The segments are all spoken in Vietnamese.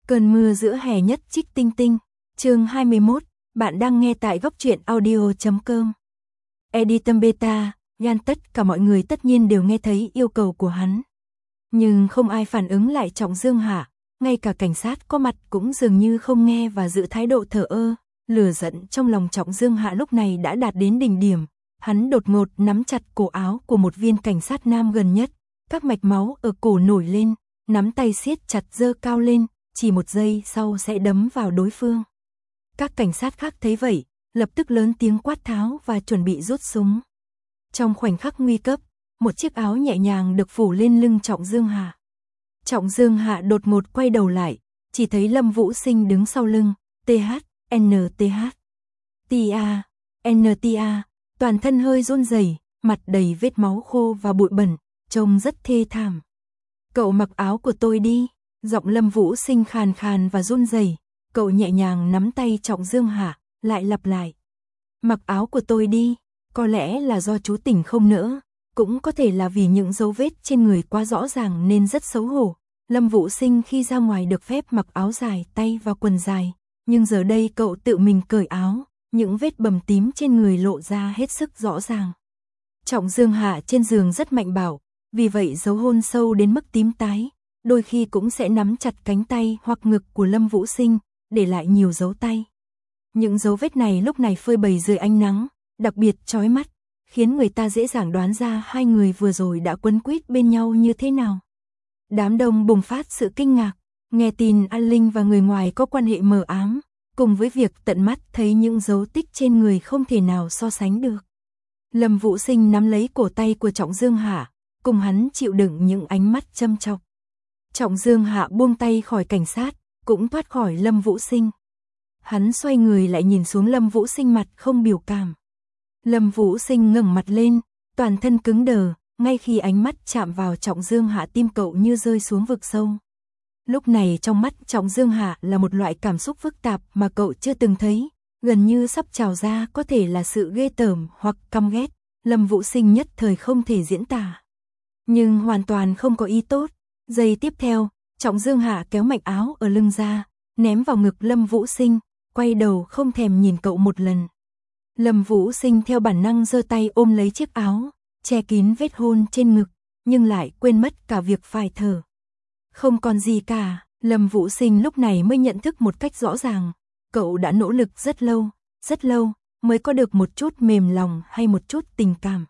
Cơn mưa giữa hè nhất trích tinh tinh, chương 21, bạn đang nghe tại góc truyện audio.com. Editor Beta, tất cả mọi người tất nhiên đều nghe thấy yêu cầu của hắn. Nhưng không ai phản ứng lại Trọng Dương Hạ, ngay cả cảnh sát có mặt cũng dường như không nghe và giữ thái độ thờ ơ. Lửa giận trong lòng Trọng Dương Hạ lúc này đã đạt đến đỉnh điểm, hắn đột ngột nắm chặt cổ áo của một viên cảnh sát nam gần nhất, các mạch máu ở cổ nổi lên, nắm tay siết chặt giơ cao lên, chỉ một giây sau sẽ đấm vào đối phương. Các cảnh sát khác thấy vậy, lập tức lớn tiếng quát tháo và chuẩn bị rút súng. Trong khoảnh khắc nguy cấp, một chiếc áo nhẹ nhàng được phủ lên lưng Trọng Dương Hạ. Trọng Dương Hạ đột ngột quay đầu lại, chỉ thấy Lâm Vũ Sinh đứng sau lưng, NTA, toàn thân hơi run rẩy, mặt đầy vết máu khô và bụi bẩn, trông rất thê thảm. Cậu mặc áo của tôi đi, giọng Lâm Vũ Sinh khàn khàn và run rẩy, cậu nhẹ nhàng nắm tay Trọng Dương Hạ, lại lặp lại. Mặc áo của tôi đi, có lẽ là do chú tỉnh không nỡ, cũng có thể là vì những dấu vết trên người quá rõ ràng nên rất xấu hổ. Lâm Vũ Sinh khi ra ngoài được phép mặc áo dài tay và quần dài, nhưng giờ đây cậu tự mình cởi áo, những vết bầm tím trên người lộ ra hết sức rõ ràng. Trọng Dương Hạ trên giường rất mạnh bạo, vì vậy dấu hôn sâu đến mức tím tái, đôi khi cũng sẽ nắm chặt cánh tay hoặc ngực của Lâm Vũ Sinh, để lại nhiều dấu tay. Những dấu vết này lúc này phơi bày dưới ánh nắng, đặc biệt chói mắt, khiến người ta dễ dàng đoán ra hai người vừa rồi đã quấn quýt bên nhau như thế nào. Đám đông bùng phát sự kinh ngạc, nghe tin An Linh và người ngoài có quan hệ mờ ám, cùng với việc tận mắt thấy những dấu tích trên người không thể nào so sánh được. Lâm Vũ Sinh nắm lấy cổ tay của Trọng Dương Hạ, cùng hắn chịu đựng những ánh mắt châm chọc. Trọng Dương Hạ buông tay khỏi cảnh sát, cũng thoát khỏi Lâm Vũ Sinh. Hắn xoay người lại nhìn xuống Lâm Vũ Sinh mặt không biểu cảm. Lâm Vũ Sinh ngẩng mặt lên, toàn thân cứng đờ, ngay khi ánh mắt chạm vào Trọng Dương Hạ tim cậu như rơi xuống vực sâu. Lúc này trong mắt Trọng Dương Hạ là một loại cảm xúc phức tạp mà cậu chưa từng thấy, gần như sắp trào ra, có thể là sự ghê tởm hoặc căm ghét. Lâm Vũ Sinh nhất thời không thể diễn tả, nhưng hoàn toàn không có ý tốt. Giây tiếp theo, Trọng Dương Hạ kéo mạch áo ở lưng ra, ném vào ngực Lâm Vũ Sinh, quay đầu không thèm nhìn cậu một lần. Lâm Vũ Sinh theo bản năng giơ tay ôm lấy chiếc áo, che kín vết hôn trên ngực, nhưng lại quên mất cả việc phải thở. Không còn gì cả, Lâm Vũ Sinh lúc này mới nhận thức một cách rõ ràng, cậu đã nỗ lực rất lâu, mới có được một chút mềm lòng hay một chút tình cảm.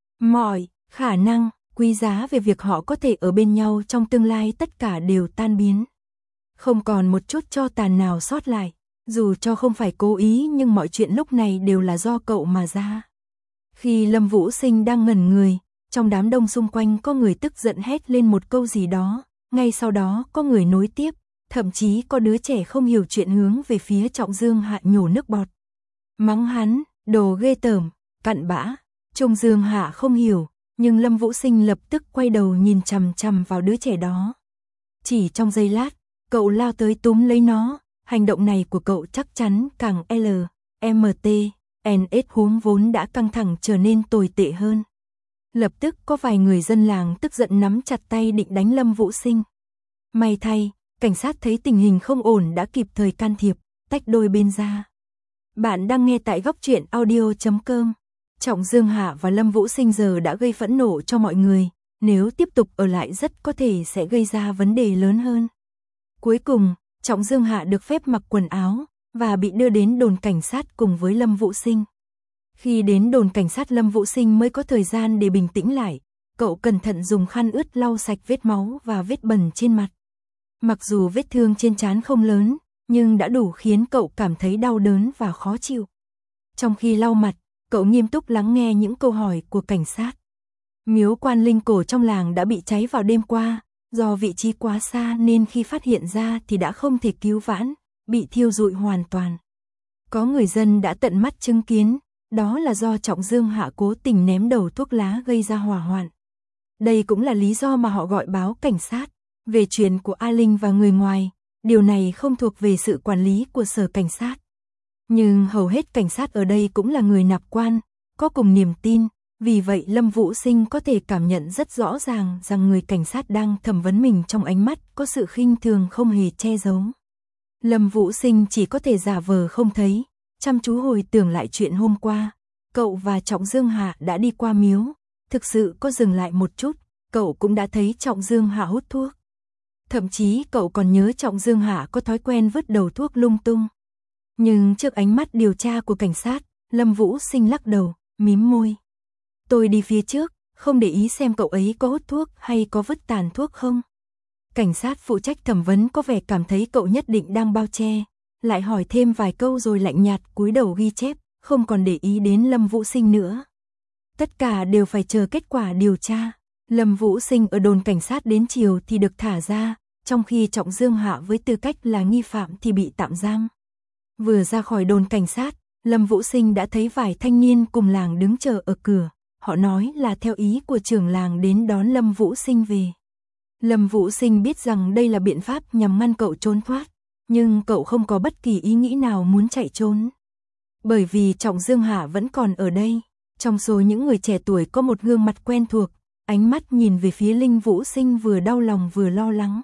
Mọi khả năng quý giá về việc họ có thể ở bên nhau trong tương lai tất cả đều tan biến. Không còn một chút tro tàn nào sót lại, dù cho không phải cố ý nhưng mọi chuyện lúc này đều là do cậu mà ra. Khi Lâm Vũ Sinh đang ngẩn người, trong đám đông xung quanh có người tức giận hét lên một câu gì đó, ngay sau đó có người nối tiếp, thậm chí có đứa trẻ không hiểu chuyện hướng về phía Trọng Dương Hạ nhổ nước bọt. Mắng hắn, đồ ghê tởm, cặn bã. Trọng Dương Hạ không hiểu, nhưng Lâm Vũ Sinh lập tức quay đầu nhìn chằm chằm vào đứa trẻ đó. Chỉ trong giây lát, cậu lao tới túm lấy nó, hành động này của cậu chắc chắn càng LMT, huống vốn đã căng thẳng trở nên tồi tệ hơn. Lập tức có vài người dân làng tức giận nắm chặt tay định đánh Lâm Vũ Sinh. May thay, cảnh sát thấy tình hình không ổn đã kịp thời can thiệp, tách đôi bên ra. Bạn đang nghe tại góc truyện audio.com. Trọng Dương Hạ và Lâm Vũ Sinh giờ đã gây phẫn nộ cho mọi người, nếu tiếp tục ở lại rất có thể sẽ gây ra vấn đề lớn hơn. Cuối cùng, Trọng Dương Hạ được phép mặc quần áo và bị đưa đến đồn cảnh sát cùng với Lâm Vũ Sinh. Khi đến đồn cảnh sát, Lâm Vũ Sinh mới có thời gian để bình tĩnh lại, cậu cẩn thận dùng khăn ướt lau sạch vết máu và vết bẩn trên mặt. Mặc dù vết thương trên trán không lớn, nhưng đã đủ khiến cậu cảm thấy đau đớn và khó chịu. Trong khi lau mặt, cậu nghiêm túc lắng nghe những câu hỏi của cảnh sát. Miếu quan linh cổ trong làng đã bị cháy vào đêm qua, do vị trí quá xa nên khi phát hiện ra thì đã không thể cứu vãn, bị thiêu rụi hoàn toàn. Có người dân đã tận mắt chứng kiến, đó là do Trọng Dương Hạ cố tình ném đầu thuốc lá gây ra hỏa hoạn. Đây cũng là lý do mà họ gọi báo cảnh sát. Về chuyện của A Linh và người ngoài, điều này không thuộc về sự quản lý của sở cảnh sát. Nhưng hầu hết cảnh sát ở đây cũng là người nạp quan, có cùng niềm tin, vì vậy Lâm Vũ Sinh có thể cảm nhận rất rõ ràng rằng người cảnh sát đang thẩm vấn mình trong ánh mắt có sự khinh thường không hề che giấu. Lâm Vũ Sinh chỉ có thể giả vờ không thấy, chăm chú hồi tưởng lại chuyện hôm qua. Cậu và Trọng Dương Hạ đã đi qua miếu, thực sự có dừng lại một chút, cậu cũng đã thấy Trọng Dương Hạ hút thuốc. Thậm chí cậu còn nhớ Trọng Dương Hạ có thói quen vứt đầu thuốc lung tung. Nhưng trước ánh mắt điều tra của cảnh sát, Lâm Vũ Sinh lắc đầu, mím môi. Tôi đi phía trước, không để ý xem cậu ấy có hút thuốc hay có vứt tàn thuốc không. Cảnh sát phụ trách thẩm vấn có vẻ cảm thấy cậu nhất định đang bao che, lại hỏi thêm vài câu rồi lạnh nhạt cúi đầu ghi chép, không còn để ý đến Lâm Vũ Sinh nữa. Tất cả đều phải chờ kết quả điều tra. Lâm Vũ Sinh ở đồn cảnh sát đến chiều thì được thả ra, trong khi Trọng Dương Hạ với tư cách là nghi phạm thì bị tạm giam. Vừa ra khỏi đồn cảnh sát, Lâm Vũ Sinh đã thấy vài thanh niên cùng làng đứng chờ ở cửa. Họ nói là theo ý của trưởng làng đến đón Lâm Vũ Sinh về. Lâm Vũ Sinh biết rằng đây là biện pháp nhằm ngăn cậu trốn thoát, nhưng cậu không có bất kỳ ý nghĩ nào muốn chạy trốn. Bởi vì Trọng Dương Hạ vẫn còn ở đây. Trong số những người trẻ tuổi có một gương mặt quen thuộc, ánh mắt nhìn về phía Linh Vũ Sinh vừa đau lòng vừa lo lắng.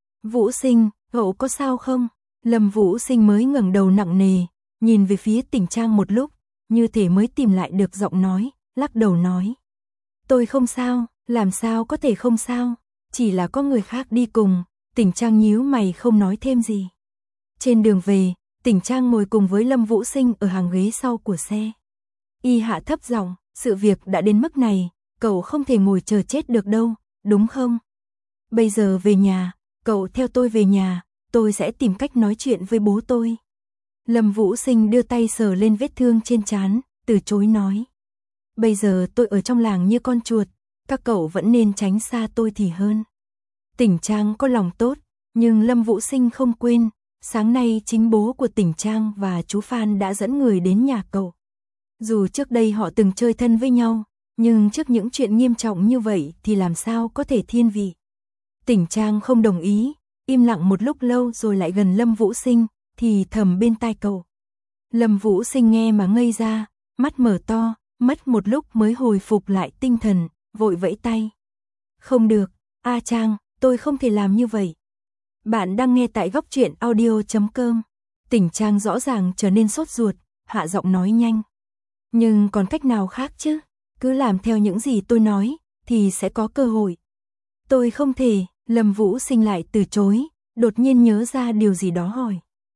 Vũ Sinh, cậu có sao không? Lâm Vũ Sinh mới ngẩng đầu nặng nề, nhìn về phía Tỉnh Trang một lúc, như thể mới tìm lại được giọng nói, lắc đầu nói. Tôi không sao, làm sao có thể không sao, chỉ là có người khác đi cùng. Tỉnh Trang nhíu mày không nói thêm gì. Trên đường về, Tỉnh Trang ngồi cùng với Lâm Vũ Sinh ở hàng ghế sau của xe. Y hạ thấp giọng, sự việc đã đến mức này, cậu không thể ngồi chờ chết được đâu, đúng không? Bây giờ về nhà, cậu theo tôi về nhà, tôi sẽ tìm cách nói chuyện với bố tôi. Lâm Vũ Sinh đưa tay sờ lên vết thương trên trán, từ chối nói. Bây giờ tôi ở trong làng như con chuột, các cậu vẫn nên tránh xa tôi thì hơn. Tỉnh Trang có lòng tốt, nhưng Lâm Vũ Sinh không quên, sáng nay chính bố của Tỉnh Trang và chú Phan đã dẫn người đến nhà cậu. Dù trước đây họ từng chơi thân với nhau, nhưng trước những chuyện nghiêm trọng như vậy thì làm sao có thể thiên vị. Tỉnh Trang không đồng ý, im lặng một lúc lâu rồi lại gần Lâm Vũ Sinh, thì thầm bên tai cậu. Lâm Vũ Sinh nghe mà ngây ra, mắt mở to, mất một lúc mới hồi phục lại tinh thần, vội vẫy tay. Không được, A Trang, tôi không thể làm như vậy. Bạn đang nghe tại góc truyện audio.com. Tỉnh Trang rõ ràng trở nên sốt ruột, hạ giọng nói nhanh. Nhưng còn cách nào khác chứ, cứ làm theo những gì tôi nói, thì sẽ có cơ hội. Tôi không thể, Lâm Vũ Sinh lại từ chối, đột nhiên nhớ ra điều gì đó hỏi.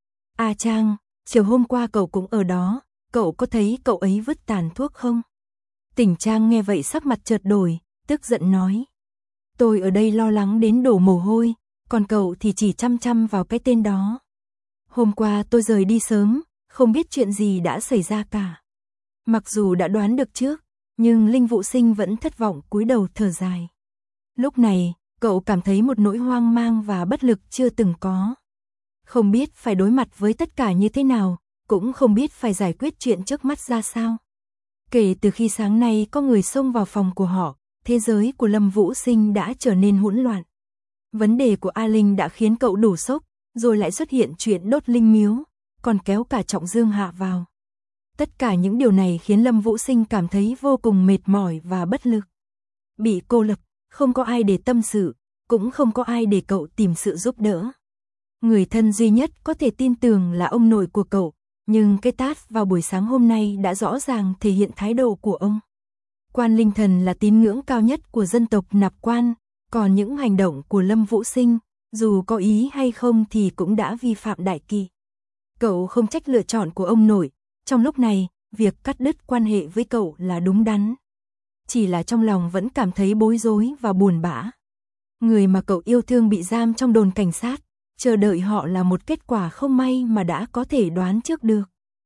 A Trang, chiều hôm qua cậu cũng ở đó, cậu có thấy cậu ấy vứt tàn thuốc không? Tỉnh Trang nghe vậy sắc mặt chợt đổi, tức giận nói. Tôi ở đây lo lắng đến đổ mồ hôi, còn cậu thì chỉ chăm chăm vào cái tên đó. Hôm qua tôi rời đi sớm, không biết chuyện gì đã xảy ra cả. Mặc dù đã đoán được trước, nhưng Linh Vũ Sinh vẫn thất vọng cúi đầu thở dài. Lúc này, cậu cảm thấy một nỗi hoang mang và bất lực chưa từng có. Không biết phải đối mặt với tất cả như thế nào, cũng không biết phải giải quyết chuyện trước mắt ra sao. Kể từ khi sáng nay có người xông vào phòng của họ, thế giới của Lâm Vũ Sinh đã trở nên hỗn loạn. Vấn đề của A Linh đã khiến cậu đủ sốc, rồi lại xuất hiện chuyện đốt linh miếu, còn kéo cả Trọng Dương Hạ vào. Tất cả những điều này khiến Lâm Vũ Sinh cảm thấy vô cùng mệt mỏi và bất lực. Bị cô lập, không có ai để tâm sự, cũng không có ai để cậu tìm sự giúp đỡ. Người thân duy nhất có thể tin tưởng là ông nội của cậu, nhưng cái tát vào buổi sáng hôm nay đã rõ ràng thể hiện thái độ của ông. Quan Linh Thần là tín ngưỡng cao nhất của dân tộc Nạp Quan, còn những hành động của Lâm Vũ Sinh, dù có ý hay không thì cũng đã vi phạm đại kỵ. Cậu không trách lựa chọn của ông nội, trong lúc này, việc cắt đứt quan hệ với cậu là đúng đắn. Chỉ là trong lòng vẫn cảm thấy bối rối và buồn bã. Người mà cậu yêu thương bị giam trong đồn cảnh sát, chờ đợi họ là một kết quả không may mà đã có thể đoán trước được.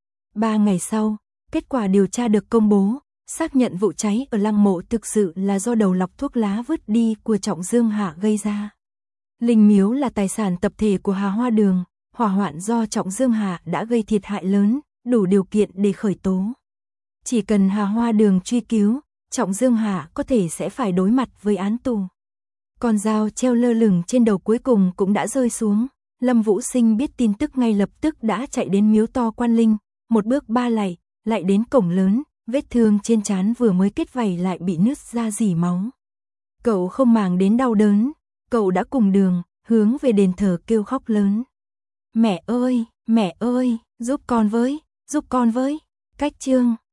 3 ngày sau, kết quả điều tra được công bố, xác nhận vụ cháy ở lăng mộ thực sự là do đầu lọc thuốc lá vứt đi của Trọng Dương Hạ gây ra. Linh miếu là tài sản tập thể của Hà Hoa Đường, hỏa hoạn do Trọng Dương Hạ đã gây thiệt hại lớn, đủ điều kiện để khởi tố. Chỉ cần Hà Hoa Đường truy cứu, Trọng Dương Hạ có thể sẽ phải đối mặt với án tù. Con dao treo lơ lửng trên đầu cuối cùng cũng đã rơi xuống. Lâm Vũ Sinh biết tin tức ngay lập tức đã chạy đến miếu to Quan Linh, một bước 3 lạy, lại đến cổng lớn, vết thương trên trán vừa mới kết vảy lại bị nứt ra rỉ máu. Cậu không màng đến đau đớn, cậu đã cùng đường, hướng về đền thờ kêu khóc lớn. Mẹ ơi, giúp con với, Cách Trương.